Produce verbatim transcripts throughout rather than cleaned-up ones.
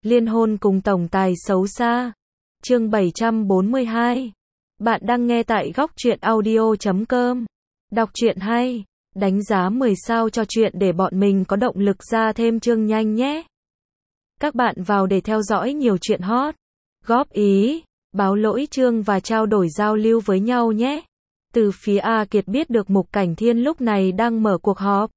Liên hôn cùng tổng tài xấu xa. Chương bảy trăm bốn mươi hai. Bạn đang nghe tại góc truyện audio chấm com. Đọc truyện hay, đánh giá mười sao cho truyện để bọn mình có động lực ra thêm chương nhanh nhé. Các bạn vào để theo dõi nhiều chuyện hot, góp ý, báo lỗi chương và trao đổi giao lưu với nhau nhé. Từ phía A Kiệt biết được Mục Cảnh Thiên lúc này đang mở cuộc họp.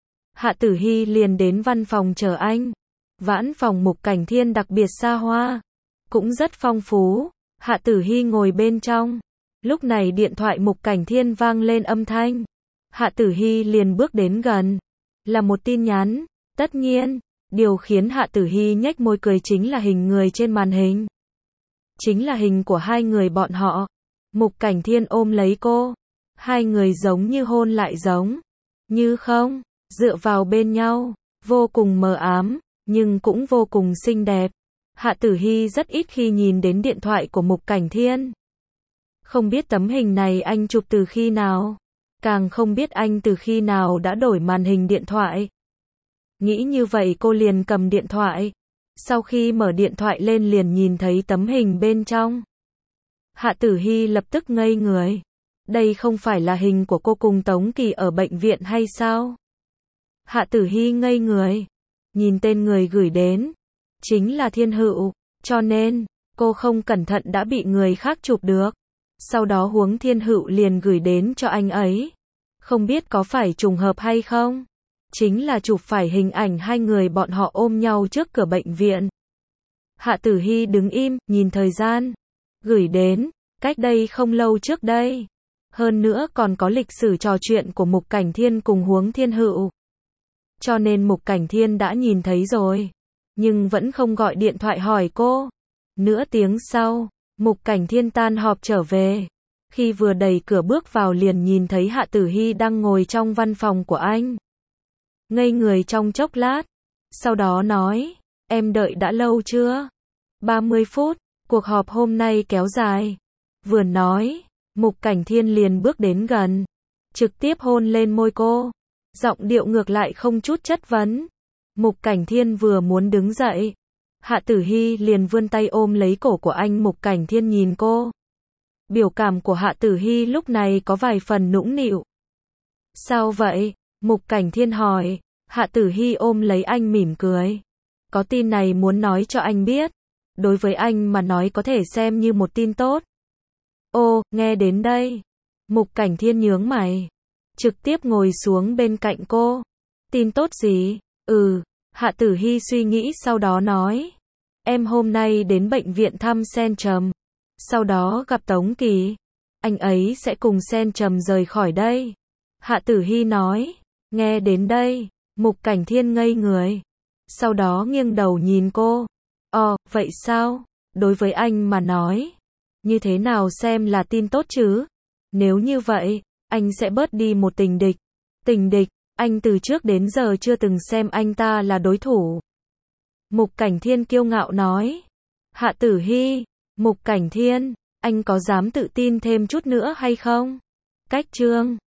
Hạ Tử Hy liền đến văn phòng chờ anh. Vãn phòng Mục Cảnh Thiên đặc biệt xa hoa, cũng rất phong phú. Hạ Tử Hy ngồi bên trong. Lúc này điện thoại Mục Cảnh Thiên vang lên âm thanh. Hạ Tử Hy liền bước đến gần. Là một tin nhắn. Tất nhiên, điều khiến Hạ Tử Hy nhếch môi cười chính là hình người trên màn hình. Chính là hình của hai người bọn họ. Mục Cảnh Thiên ôm lấy cô. Hai người giống như hôn lại giống như không, dựa vào bên nhau, vô cùng mờ ám, nhưng cũng vô cùng xinh đẹp. Hạ Tử Hy rất ít khi nhìn đến điện thoại của Mục Cảnh Thiên. Không biết tấm hình này anh chụp từ khi nào, càng không biết anh từ khi nào đã đổi màn hình điện thoại. Nghĩ như vậy cô liền cầm điện thoại. Sau khi mở điện thoại lên liền nhìn thấy tấm hình bên trong. Hạ Tử Hy lập tức ngây người. Đây không phải là hình của cô cùng Tống Kỳ ở bệnh viện hay sao? Hạ Tử Hy ngây người. Nhìn tên người gửi đến. Chính là Thiên Hựu. Cho nên, cô không cẩn thận đã bị người khác chụp được. Sau đó huống Thiên Hựu liền gửi đến cho anh ấy. Không biết có phải trùng hợp hay không? Chính là chụp phải hình ảnh hai người bọn họ ôm nhau trước cửa bệnh viện. Hạ Tử Hy đứng im, nhìn thời gian. Gửi đến, cách đây không lâu trước đây. Hơn nữa còn có lịch sử trò chuyện của Mục Cảnh Thiên cùng huống Thiên Hựu. Cho nên Mục Cảnh Thiên đã nhìn thấy rồi. Nhưng vẫn không gọi điện thoại hỏi cô. Nửa tiếng sau, Mục Cảnh Thiên tan họp trở về. Khi vừa đẩy cửa bước vào liền nhìn thấy Hạ Tử Hy đang ngồi trong văn phòng của anh. Ngây người trong chốc lát. Sau đó nói, em đợi đã lâu chưa? ba mươi phút, cuộc họp hôm nay kéo dài. Vừa nói, Mục Cảnh Thiên liền bước đến gần. Trực tiếp hôn lên môi cô. Giọng điệu ngược lại không chút chất vấn. Mục Cảnh Thiên vừa muốn đứng dậy. Hạ Tử Hy liền vươn tay ôm lấy cổ của anh. Mục Cảnh Thiên nhìn cô. Biểu cảm của Hạ Tử Hy lúc này có vài phần nũng nịu. Sao vậy? Mục Cảnh Thiên hỏi. Hạ Tử Hy ôm lấy anh mỉm cười. Có tin này muốn nói cho anh biết. Đối với anh mà nói có thể xem như một tin tốt. Ô, nghe đến đây. Mục Cảnh Thiên nhướng mày. Trực tiếp ngồi xuống bên cạnh cô. Tin tốt gì? Ừ. Hạ Tử Hy suy nghĩ sau đó nói. Em hôm nay đến bệnh viện thăm Sen Trầm. Sau đó gặp Tống Kỳ. Anh ấy sẽ cùng Sen Trầm rời khỏi đây. Hạ Tử Hy nói. Nghe đến đây. Mục Cảnh Thiên ngây người. Sau đó nghiêng đầu nhìn cô. Ồ, vậy sao? Đối với anh mà nói. Như thế nào xem là tin tốt chứ? Nếu như vậy, anh sẽ bớt đi một tình địch. Tình địch, anh từ trước đến giờ chưa từng xem anh ta là đối thủ. Mục Cảnh Thiên kiêu ngạo nói. Hạ Tử Hy, Mục Cảnh Thiên, anh có dám tự tin thêm chút nữa hay không? Cách chương